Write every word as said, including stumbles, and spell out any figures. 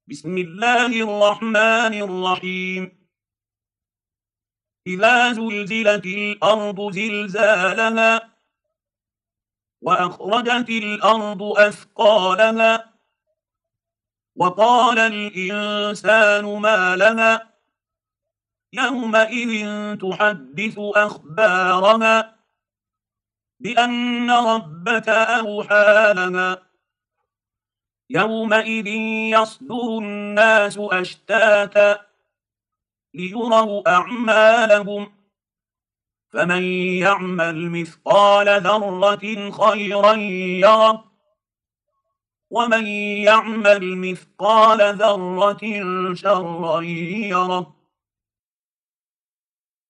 بسم الله الرحمن الرحيم إذا زلزلت الأرض زلزالها وأخرجت الأرض أثقالها وقال الإنسان ما لها يومئذ تحدث أخبارها بأن ربك أوحى لها يومئذ يصدر الناس أشتاتا ليروا أعمالهم فمن يعمل مثقال ذرة خيرا يره ومن يعمل مثقال ذرة شرا يره